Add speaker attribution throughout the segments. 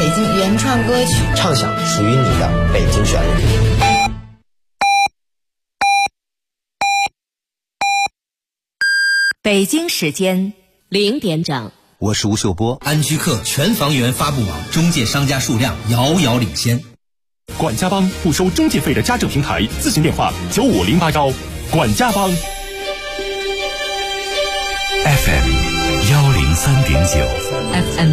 Speaker 1: 京原创歌曲，
Speaker 2: 畅享属于你的北京旋律。
Speaker 3: 北京时间0点整，
Speaker 4: 我是吴秀波。
Speaker 5: 安居客全房源发布网中介商家数量遥遥领先。
Speaker 6: 管家帮不收中介费的家政平台，咨询电话9508管家帮。
Speaker 7: FM 103.9
Speaker 3: FM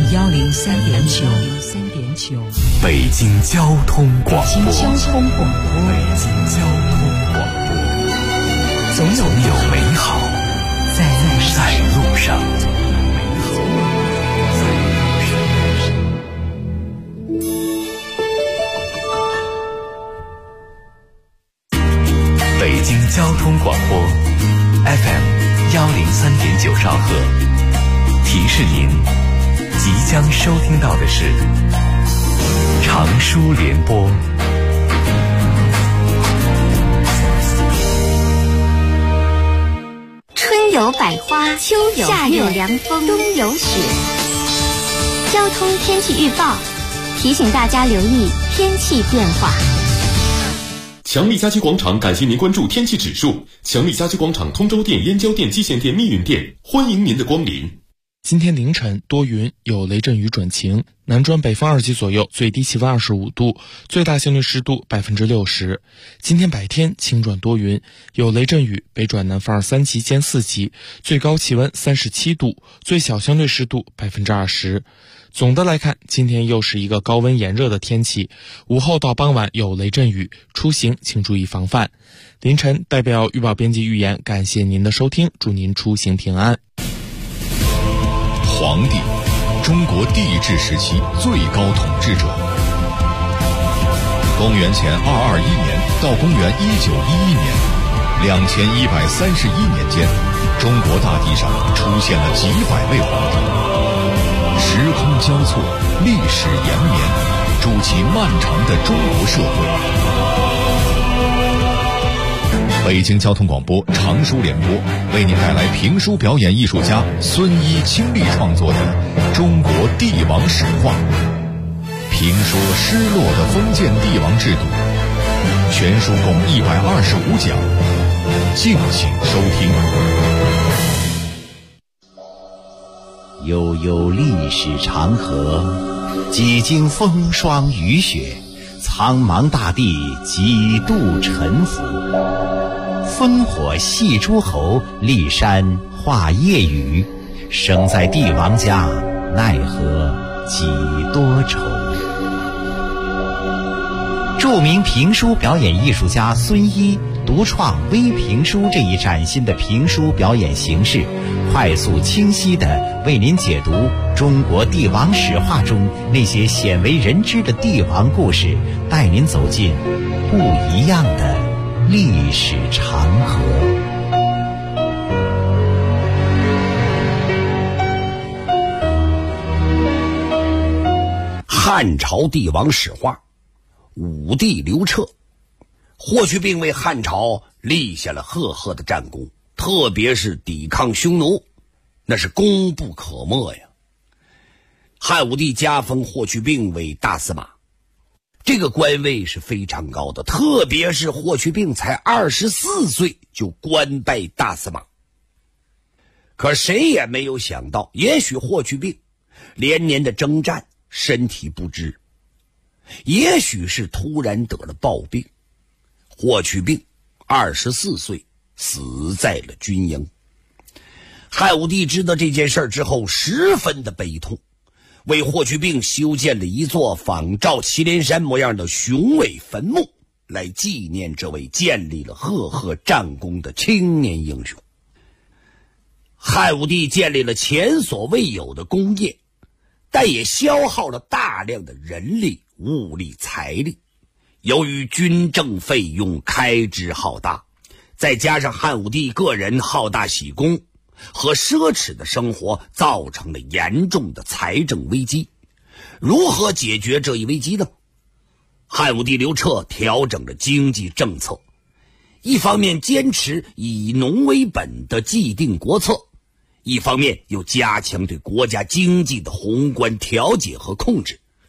Speaker 3: 103.9，
Speaker 7: 北京交通广播。
Speaker 3: 北京交通广播，
Speaker 7: 总有美好在路上。北京交通广播 FM 103.9兆赫，提示您即将收听到的是长舒联播。
Speaker 8: 春有百花，秋有夏有凉风，冬有雪。交通天气预报提醒大家留意天气变化。
Speaker 9: 强力家居广场感谢您关注天气指数。强力家居广场通州店、燕郊店、蓟县店、密云店，欢迎您的光临。
Speaker 10: 今天凌晨多云，有雷阵雨转晴，南转北风2级左右，最低气温25度，最大相对湿度60%。今天白天晴转多云，有雷阵雨，北转南风3级兼4级，最高气温37度，最小相对湿度20%。总的来看，今天又是一个高温炎热的天气，午后到傍晚有雷阵雨，出行请注意防范。凌晨代表预报编辑预言，感谢您的收听，祝您出行平安。
Speaker 11: 皇帝，中国帝制时期最高统治者。公元前221年到公元1911年，2131年间，中国大地上出现了几百位皇帝。时空交错，历史延绵，筑起漫长的中国社会。北京交通广播长舒联播为您带来评书表演艺术家孙一倾力创作的《中国帝王史话》，评说失落的封建帝王制度，全书共125讲，敬请收听。
Speaker 12: 悠悠历史长河，几经风霜雨雪，苍茫大地几度沉浮。烽火戏诸侯，骊山画夜雨，生在帝王家，奈何几多愁。著名评书表演艺术家孙一独创微评书这一崭新的评书表演形式，快速清晰地为您解读中国帝王史话中那些鲜为人知的帝王故事，带您走进不一样的历史长河。
Speaker 13: 汉朝帝王史话，武帝刘彻。霍去病为汉朝立下了赫赫的战功，特别是抵抗匈奴，那是功不可没呀。汉武帝加封霍去病为大司马，这个官位是非常高的，特别是霍去病才24岁就官拜大司马。可谁也没有想到，也许霍去病连年的征战，身体不支，也许是突然得了暴病，霍去病24岁死在了军营。汉武帝知道这件事之后，十分的悲痛，为霍去病修建了一座仿照祁连山模样的雄伟坟墓，来纪念这位建立了赫赫战功的青年英雄。汉武帝建立了前所未有的功业，但也消耗了大量的人力、物力、财力。由于军政费用开支浩大，再加上汉武帝个人好大喜功和奢侈的生活，造成了严重的财政危机。如何解决这一危机呢？汉武帝刘彻调整了经济政策，一方面坚持以农为本的既定国策，一方面又加强对国家经济的宏观调节和控制，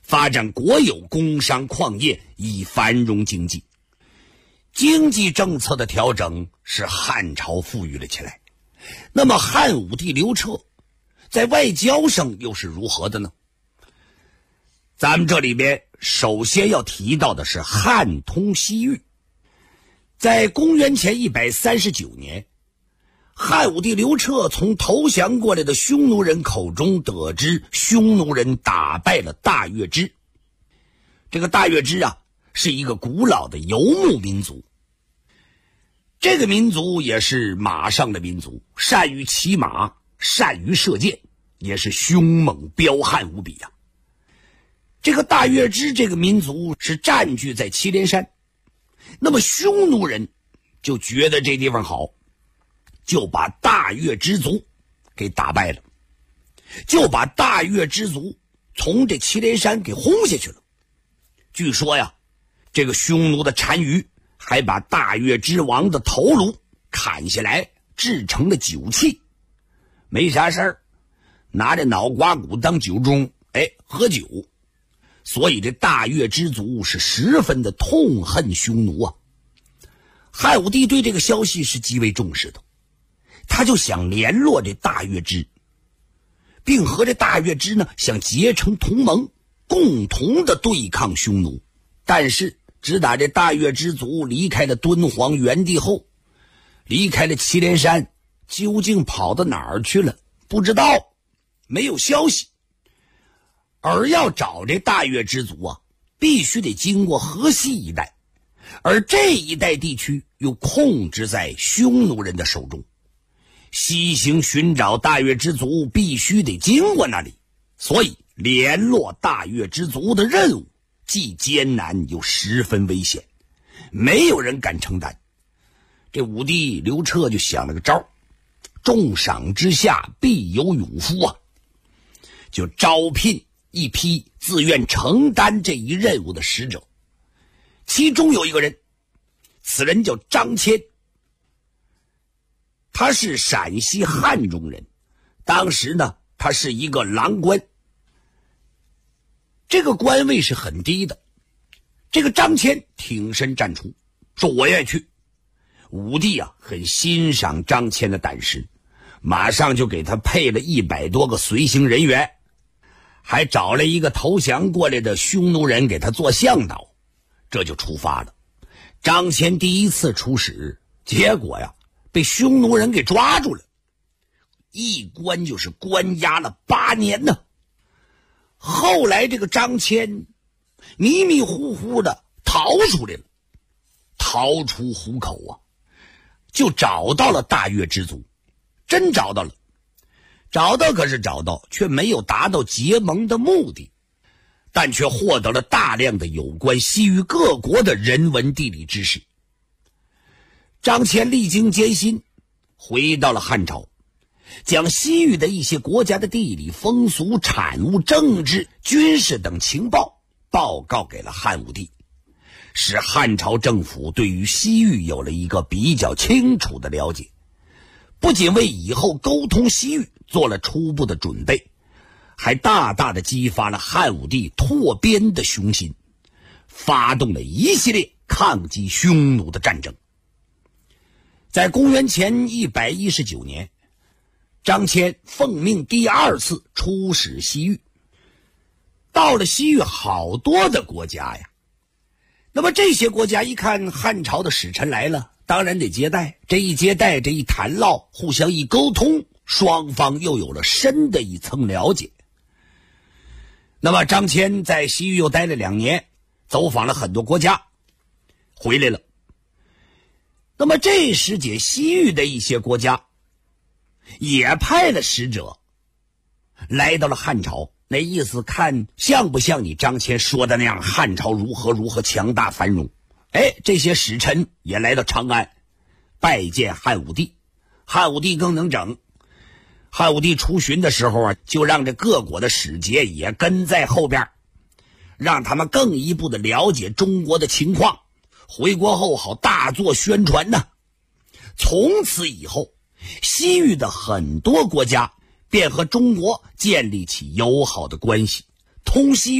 Speaker 13: 发展国有工商矿业，以繁荣经济。经济政策的调整使汉朝富裕了起来。那么汉武帝刘彻在外交上又是如何的呢？咱们这里边首先要提到的是汉通西域。在公元前139年，汉武帝刘彻从投降过来的匈奴人口中得知，匈奴人打败了大月支。这个大月支啊，是一个古老的游牧民族。这个民族也是马上的民族，善于骑马，善于射箭，也是凶猛彪悍无比啊。这个大月支这个民族是占据在祁连山，那么匈奴人就觉得这地方好，就把大月支族给打败了，就把大月支族从这祁连山给轰下去了。据说呀，这个匈奴的单于还把大月支王的头颅砍下来制成了酒器，没啥事儿，拿着脑瓜骨当酒盅，喝酒。所以这大月支族是十分的痛恨匈奴啊。汉武帝对这个消息是极为重视的，他就想联络这大月支，并和这大月支呢想结成同盟，共同的对抗匈奴。但是只打这大月支族离开了敦煌原地后，离开了祁连山，究竟跑到哪儿去了不知道，没有消息。而要找这大月支族啊，必须得经过河西一带，而这一带地区又控制在匈奴人的手中，西行寻找大月支族必须得经过那里，所以联络大月支族的任务既艰难又十分危险，没有人敢承担。这武帝刘彻就想了个招，重赏之下必有勇夫啊，就招聘一批自愿承担这一任务的使者。其中有一个人，此人叫张骞，他是陕西汉中人，当时呢他是一个郎官，这个官位是很低的。这个张骞挺身站出，说我愿意去。武帝啊很欣赏张骞的胆识，马上就给他配了100多个随行人员，还找了一个投降过来的匈奴人给他做向导，这就出发了。张骞第一次出使，结果呀被匈奴人给抓住了，一关就是关押了8年呢。后来这个张骞迷迷糊糊的逃出来了，逃出虎口啊，就找到了大月支族，真找到了。找到可是找到，却没有达到结盟的目的，但却获得了大量的有关西域各国的人文地理知识。张骞历经艰辛，回到了汉朝，将西域的一些国家的地理风俗、产物、政治、军事等情报报告给了汉武帝，使汉朝政府对于西域有了一个比较清楚的了解，不仅为以后沟通西域做了初步的准备，还大大的激发了汉武帝拓边的雄心，发动了一系列抗击匈奴的战争。在公元前119年，张骞奉命第2次出使西域，到了西域好多的国家呀。那么这些国家一看汉朝的使臣来了，当然得接待，这一接待，这一谈唠，互相一沟通，双方又有了深的一层了解。那么张骞在西域又待了2年，走访了很多国家，回来了。那么这时节西域的一些国家也派了使者来到了汉朝，那意思看像不像你张骞说的那样，汉朝如何如何强大繁荣。这些使臣也来到长安拜见汉武帝。汉武帝更能整，汉武帝出巡的时候啊，就让这各国的使节也跟在后边，让他们更一步的了解中国的情况，回国后好大做宣传呢。从此以后，西域的很多国家便和中国建立起友好的关系，通西域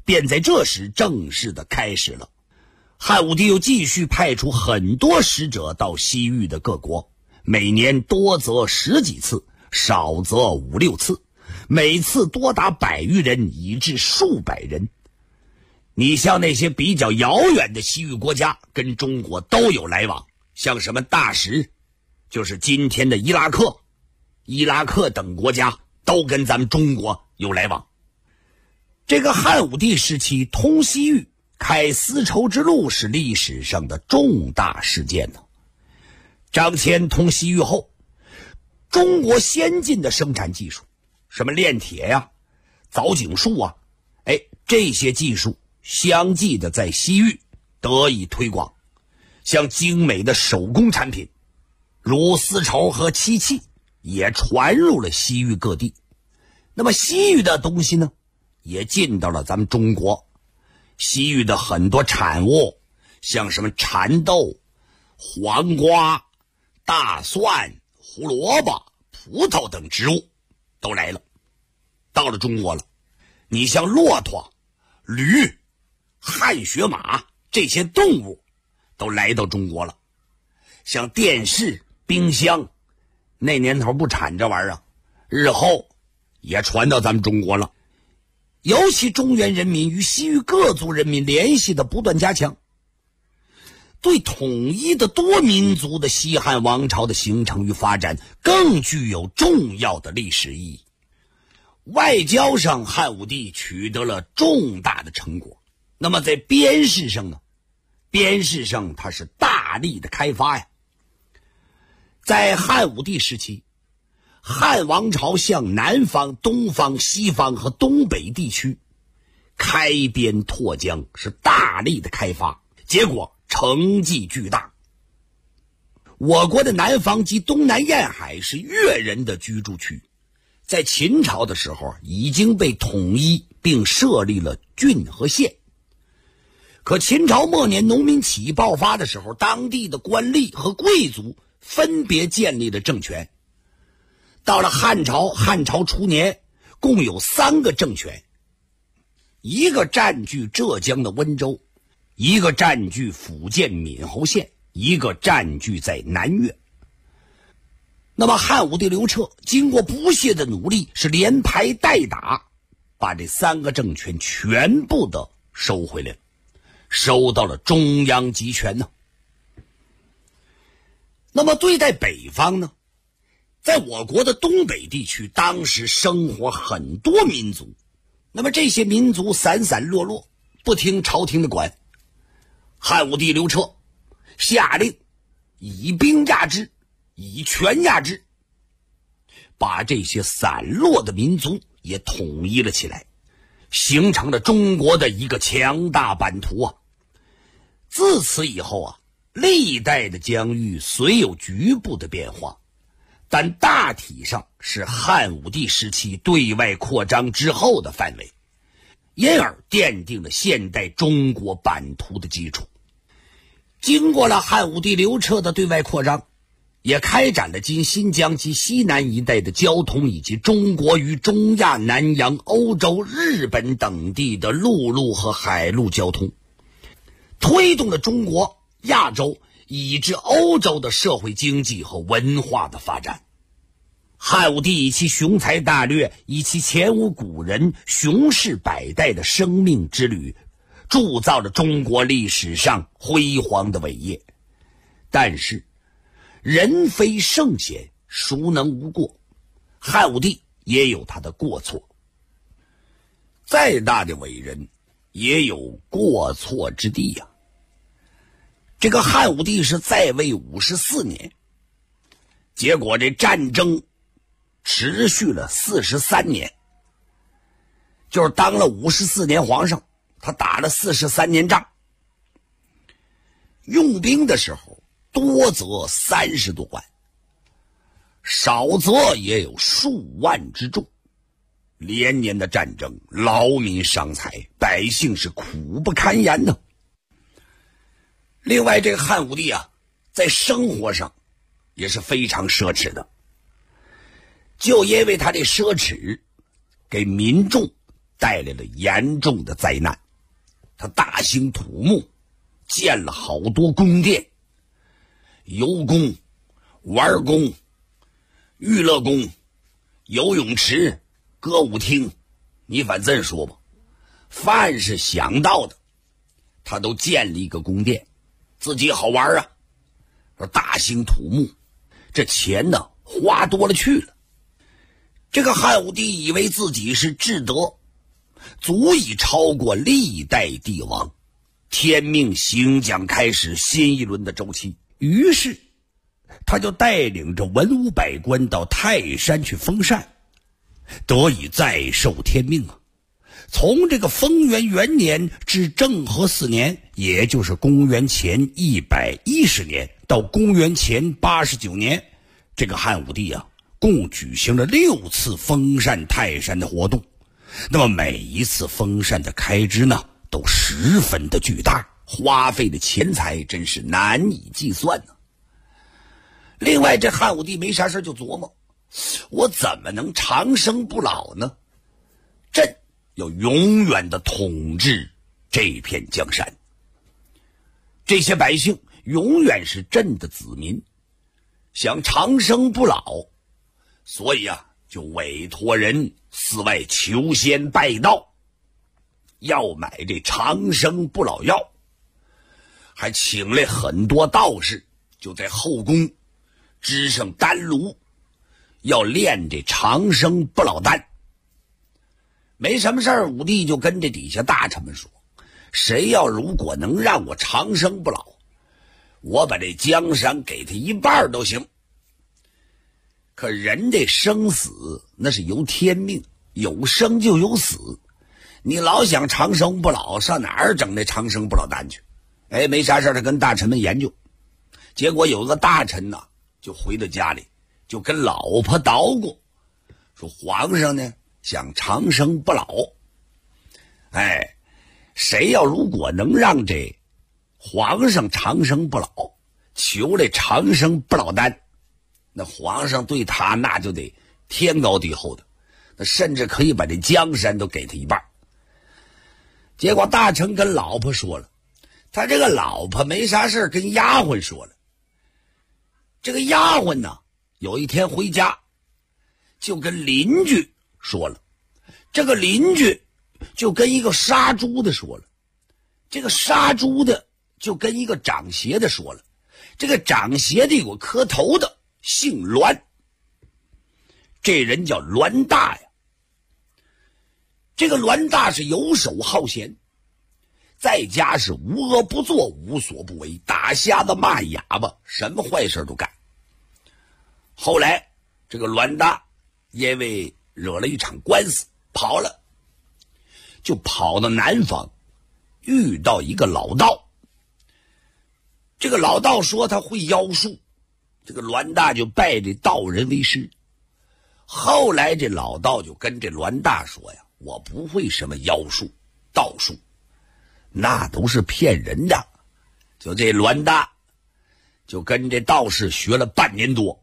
Speaker 13: 便在这时正式的开始了。汉武帝又继续派出很多使者到西域的各国，每年多则10几次，少则5、6次，每次多达100余人，以至数百人。你像那些比较遥远的西域国家，跟中国都有来往，像什么大食，就是今天的伊拉克等国家都跟咱们中国有来往。这个汉武帝时期通西域、开丝绸之路是历史上的重大事件呢。张骞通西域后，中国先进的生产技术，什么炼铁呀、凿井术啊，这些技术相继的在西域得以推广，像精美的手工产品，如丝绸和漆器，也传入了西域各地。那么西域的东西呢，也进到了咱们中国。西域的很多产物，像什么蚕豆、黄瓜、大蒜、胡萝卜、葡萄等植物都来了，到了中国了。你像骆驼、驴、汗血马这些动物都来到中国了。像电视、冰箱，那年头不产这玩意儿，日后也传到咱们中国了。尤其中原人民与西域各族人民联系的不断加强，对统一的多民族的西汉王朝的形成与发展更具有重要的历史意义。外交上，汉武帝取得了重大的成果。那么在边事上呢？边事上它是大力的开发呀。在汉武帝时期，汉王朝向南方、东方、西方和东北地区开边拓疆，是大力的开发，结果成绩巨大。我国的南方及东南沿海是越人的居住区，在秦朝的时候已经被统一并设立了郡和县。可秦朝末年农民起义爆发的时候，当地的官吏和贵族分别建立了政权。到了汉朝初年，共有3个政权，一个占据浙江的温州，一个占据福建闽侯县，一个占据在南越。那么汉武帝刘彻经过不懈的努力，是连排带打，把这3个政权全部的收回来了，收到了中央集权呢。那么对待北方呢？在我国的东北地区，当时生活很多民族，那么这些民族散散落落，不听朝廷的管。汉武帝刘彻下令以兵压之，以权压之，把这些散落的民族也统一了起来，形成了中国的一个强大版图啊。自此以后啊，历代的疆域虽有局部的变化，但大体上是汉武帝时期对外扩张之后的范围，因而奠定了现代中国版图的基础。经过了汉武帝刘彻的对外扩张，也开展了今新疆及西南一带的交通，以及中国与中亚、南洋、欧洲、日本等地的陆路和海路交通，推动了中国、亚洲以至欧洲的社会经济和文化的发展。汉武帝以其雄才大略，以其前无古人、雄视百代的生命之旅，铸造了中国历史上辉煌的伟业。但是人非圣贤，孰能无过？汉武帝也有他的过错，再大的伟人也有过错之地呀。这个汉武帝是在位54年，结果这战争持续了43年，就是当了54年皇上，他打了43年仗。用兵的时候多则30多万，少则也有数万之众。连年的战争，劳民伤财，百姓是苦不堪言呢。另外，这个汉武帝啊，在生活上也是非常奢侈的，就因为他这奢侈，给民众带来了严重的灾难。他大兴土木，建了好多宫殿，游宫、玩宫、娱乐宫、游泳池、歌舞厅，你反正说吧，凡是想到的他都建立一个宫殿，自己好玩啊。大兴土木，这钱呢花多了去了。这个汉武帝以为自己是至德，足以超过历代帝王，天命行将开始新一轮的周期。于是他就带领着文武百官到泰山去封禅，得以再受天命啊。从这个丰元元年至政和4年，也就是公元前110年到公元前89年，这个汉武帝啊共举行了6次封禅泰山的活动。那么每一次封禅的开支呢都十分的巨大，花费的钱财真是难以计算呢。另外这汉武帝没啥事就琢磨，我怎么能长生不老呢？朕要永远的统治这片江山，这些百姓永远是朕的子民，想长生不老，所以啊就委托人四外求仙拜道，要买这长生不老药，还请来很多道士，就在后宫支上丹炉，要炼这长生不老丹。没什么事儿，武帝就跟这底下大臣们说，谁要如果能让我长生不老，我把这江山给他一半都行。可人这生死那是由天命，有生就有死，你老想长生不老，上哪儿整这长生不老丹去？没啥事，他跟大臣们研究。结果有个大臣呢就回到家里，就跟老婆捣鼓，说皇上呢想长生不老，谁要如果能让这皇上长生不老，求这长生不老丹，那皇上对他那就得天高地厚的，那甚至可以把这江山都给他一半。结果大臣跟老婆说了，他这个老婆没啥事跟丫鬟说了。这个丫鬟呢有一天回家，就跟邻居说了，这个邻居就跟一个杀猪的说了，这个杀猪的就跟一个长鞋的说了，这个长鞋的有个磕头的姓栾，这人叫栾大呀。这个栾大是游手好闲，在家是无恶不作，无所不为，打瞎子骂哑巴，什么坏事都干。后来这个栾大因为惹了一场官司跑了，就跑到南方，遇到一个老道。这个老道说他会妖术，这个栾大就拜这道人为师。后来这老道就跟这栾大说呀，我不会什么妖术道术，那都是骗人的。就这栾大就跟这道士学了半年多。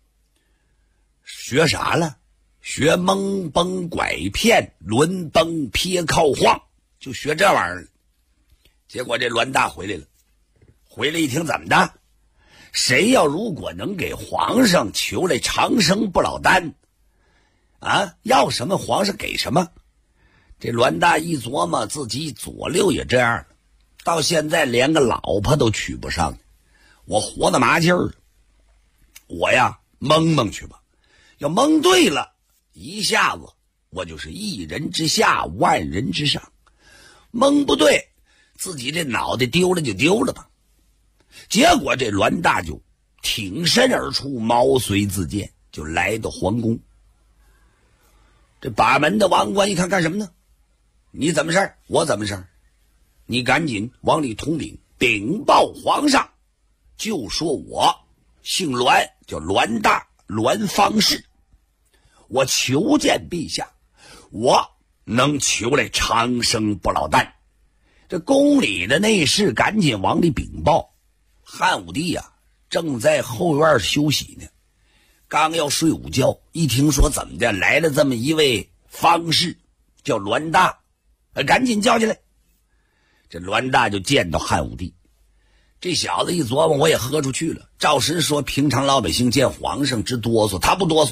Speaker 13: 学啥了？学蒙崩拐骗，轮崩撇靠晃，就学这玩意儿。结果这栾大回来了，回来一听怎么的，谁要如果能给皇上求来长生不老丹啊，要什么皇上给什么。这栾大一琢磨，自己左右也这样了，到现在连个老婆都娶不上，我活得麻劲儿，我呀蒙蒙去吧，要蒙对了，一下子我就是一人之下，万人之上。蒙不对，自己这脑袋丢了就丢了吧。结果这栾大就挺身而出，毛遂自荐，就来到皇宫。这把门的王冠一看，干什么呢？你怎么事儿？我怎么事儿？你赶紧往里通禀，禀报皇上，就说我姓栾，叫栾大，栾方士，我求见陛下，我能求来长生不老丹。这宫里的内侍赶紧往里禀报。汉武帝呀正在后院休息呢，刚要睡午觉，一听说怎么的来了这么一位方士， 叫栾大，赶紧叫进来。这栾大就见到汉武帝，这小子一琢磨，我也喝出去了。赵实说平常老百姓见皇上直哆嗦，他不哆嗦，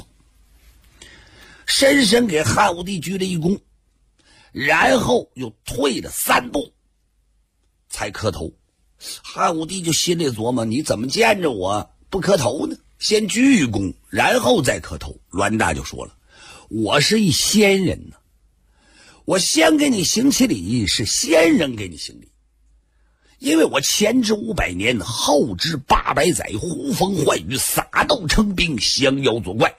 Speaker 13: 深深给汉武帝鞠了一躬，然后又退了3步才磕头。汉武帝就心里琢磨，你怎么见着我不磕头呢？先鞠躬然后再磕头。栾大就说了，我是一先人呢，我先给你行起礼，是先人给你行礼，因为我前知500年，后知800载，呼风唤雨，撒豆成兵，降妖作怪。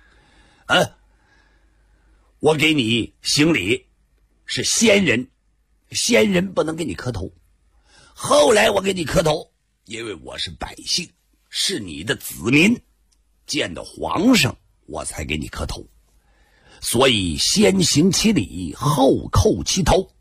Speaker 13: 我给你行礼是先人，先人不能给你磕头。后来我给你磕头，因为我是百姓，是你的子民，见到皇上我才给你磕头，所以先行其礼，后叩其头。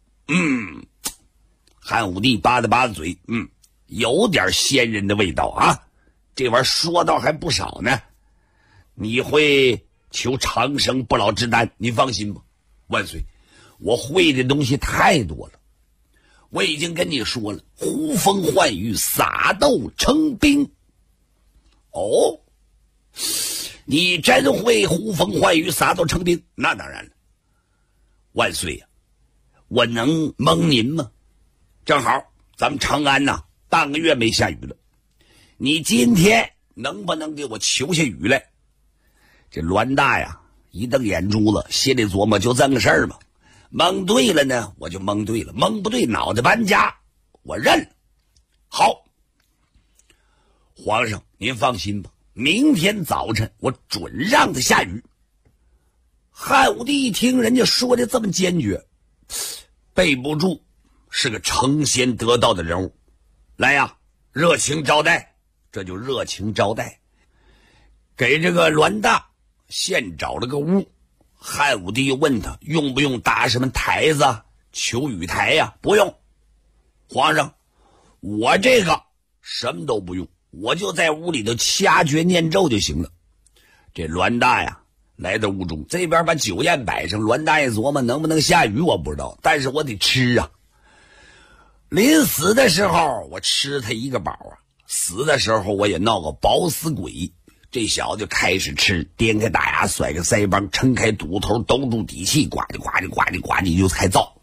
Speaker 13: 汉武帝扒拉嘴，有点先人的味道啊，这玩意儿说到还不少呢。你会求长生不老之丹，你放心吧，万岁，我会的东西太多了。我已经跟你说了，呼风唤雨，撒豆成兵。哦，你真会呼风唤雨，撒豆成兵？那当然了，万岁呀，我能蒙您吗？正好咱们长安呐，半个月没下雨了，你今天能不能给我求下雨来？这栾大呀一瞪眼珠子，心里琢磨，就这个事儿吧，蒙对了呢我就蒙对了，蒙不对脑袋搬家，我认了。好，皇上您放心吧，明天早晨我准让他下雨。汉武帝一听人家说的这么坚决，备不住是个成仙得道的人物，来呀，热情招待。这就热情招待，给这个栾大现找了个屋。汉武帝又问他用不用搭什么台子啊，求雨台呀？不用，皇上，我这个什么都不用，我就在屋里头掐诀念咒就行了。这栾大呀来到屋中，这边把酒宴摆上，栾大爷琢磨能不能下雨我不知道，但是我得吃啊。临死的时候我吃他一个饱啊，死的时候我也闹个饱死鬼。这小子就开始吃，颠开大牙，甩个腮帮，撑开肚头，兜住底气，呱唧呱唧呱唧呱唧就开造。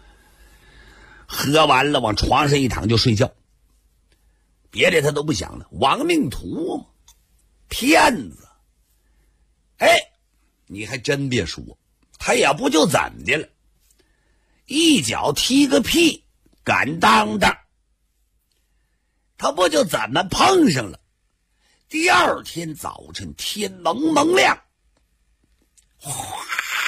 Speaker 13: 喝完了往床上一躺就睡觉，别的他都不想了，亡命徒嘛，骗子。你还真别说，他也不就怎么的了，一脚踢个屁敢当当，他不就怎么碰上了。第二天早晨天蒙蒙亮，哗，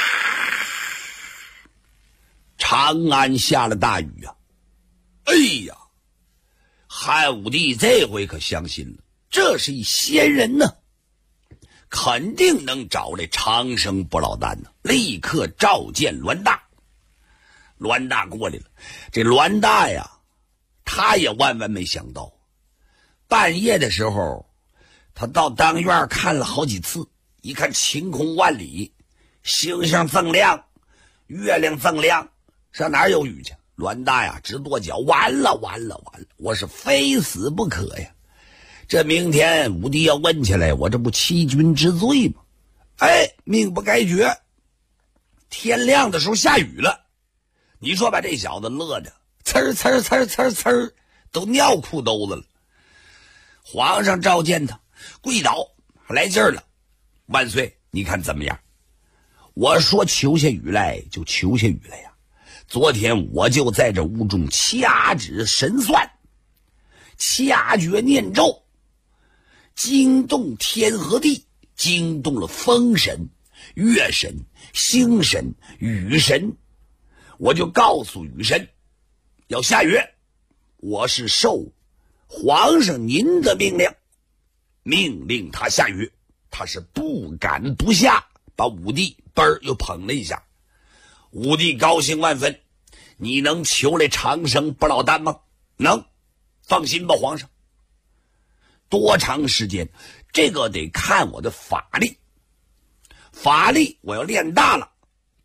Speaker 13: 长安下了大雨啊！哎呀，汉武帝这回可相信了，这是一仙人呢，肯定能找来长生不老丹呢。立刻召见栾大。栾大过来了，这栾大呀，他也万万没想到，半夜的时候他到当院看了好几次，一看晴空万里，星星锃亮，月亮锃亮，上哪儿有雨去？栾大呀直跺脚，完了，我是非死不可呀！这明天武帝要问起来，我这不欺君之罪吗？命不该绝。天亮的时候下雨了，你说把这小子乐的呲都尿裤兜子了。皇上召见他，跪倒，来劲儿了。万岁，你看怎么样？我说求下雨来就求下雨来呀！昨天我就在这屋中掐指神算，掐诀念咒，惊动天和地，惊动了风神、月神、星神、雨神。我就告诉雨神要下雨，我是受皇上您的命令他下雨，他是不敢不下，把武帝又捧了一下。武帝高兴万分，你能求来长生不老丹吗？能，放心吧，皇上。多长时间？这个得看我的法力，法力我要练大了，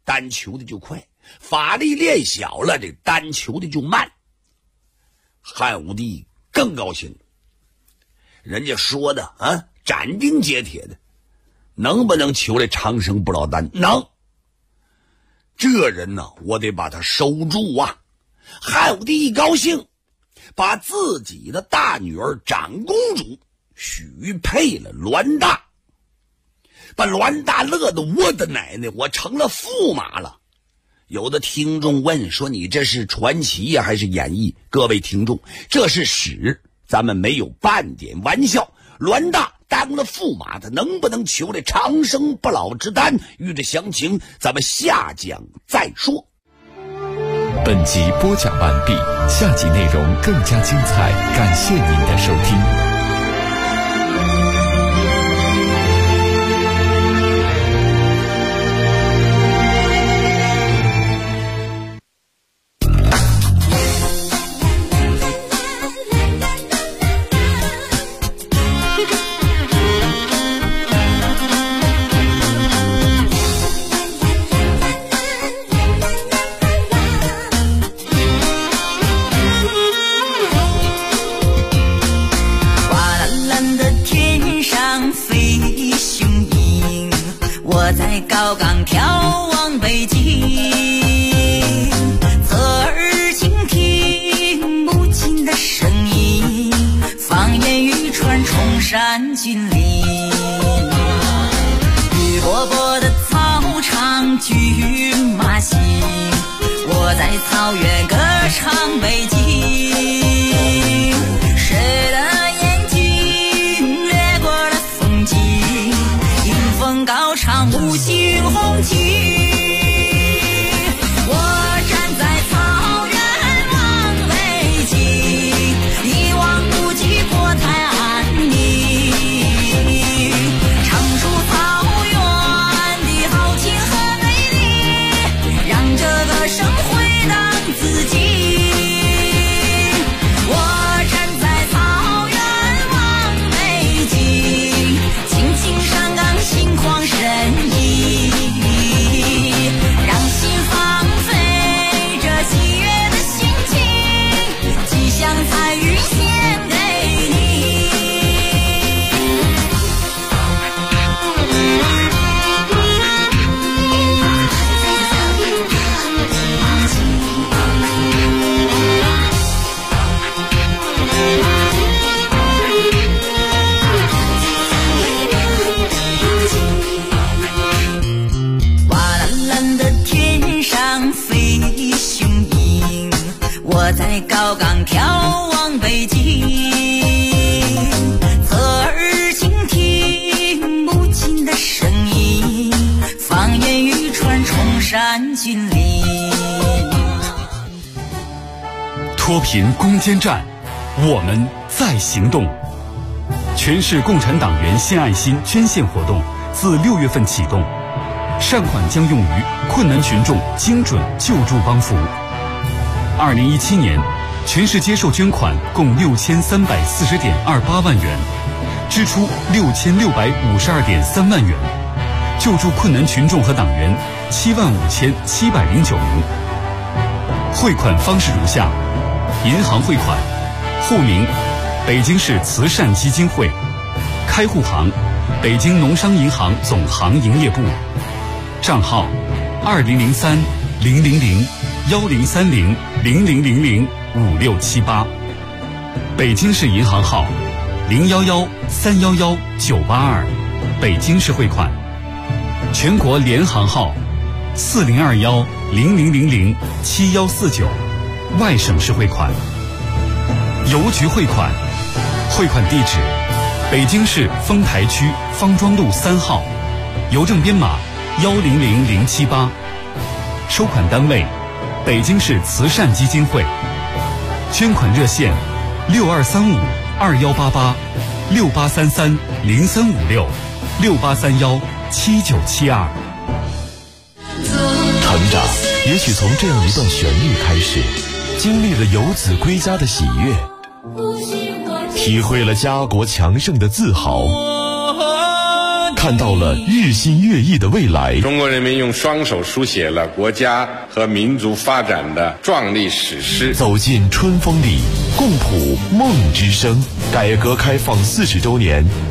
Speaker 13: 单求的就快，法力练小了，这单求的就慢。汉武帝更高兴，人家说的啊，斩钉截铁的，能不能求来长生不老丹？能。这人呢，我得把他收住啊！汉武帝一高兴，把自己的大女儿长公主许配了栾大，把栾大乐得我的奶奶，我成了驸马了。有的听众问说，你这是传奇呀，还是演绎？各位听众，这是史，咱们没有半点玩笑。栾大当了驸马，他能不能求来长生不老之丹？欲知详情，咱们下讲再说。
Speaker 7: 本集播讲完毕，下集内容更加精彩，感谢您的收听。
Speaker 1: 高岗眺望北京，侧耳倾听母亲的声音，放眼欲穿崇山峻岭。绿波波的草场骏马行，我在草原歌唱北京。谁的眼睛掠过了风景，迎风高唱五星红旗。我站在草原望北京，一望无际国泰安宁，唱出草原的豪情和美丽，让这个声回荡自己。我站在草原望北京，青青山岗心旷神怡，让心放飞这喜悦的心情，吉祥彩云献给你。瓦蓝蓝的天上飞雄鹰，我在高岗眺望北京，侧耳倾听母亲的声音，放眼欲穿崇山峻岭。
Speaker 4: 脱贫攻坚战，我们在行动。全市共产党员献爱心捐献活动自6月份启动，善款将用于困难群众精准救助帮扶。2017年，全市接受捐款共6340.28万元，支出6652.3万元，救助困难群众和党员75709名。汇款方式如下：银行汇款，户名北京市慈善基金会，开户行北京农商银行总行营业部，账号2030-1030-1030-00005678，北京市银行号011-311-982，北京市汇款，全国联行号4021-0000-7149，外省市汇款。邮局汇款，汇款地址北京市丰台区方庄路3号，邮政编码100078，收款单位北京市慈善基金会，捐款热线6235-2888-6833-0356-6831-7972。
Speaker 11: 成长也许从这样一段旋律开始，经历了游子归家的喜悦，体会了家国强盛的自豪，
Speaker 14: 看到了日新月异的未来。
Speaker 15: 中国人民用双手书写了国家和民族发展的壮丽史诗。
Speaker 14: 走进春风里，共谱梦之声。改革开放40周年，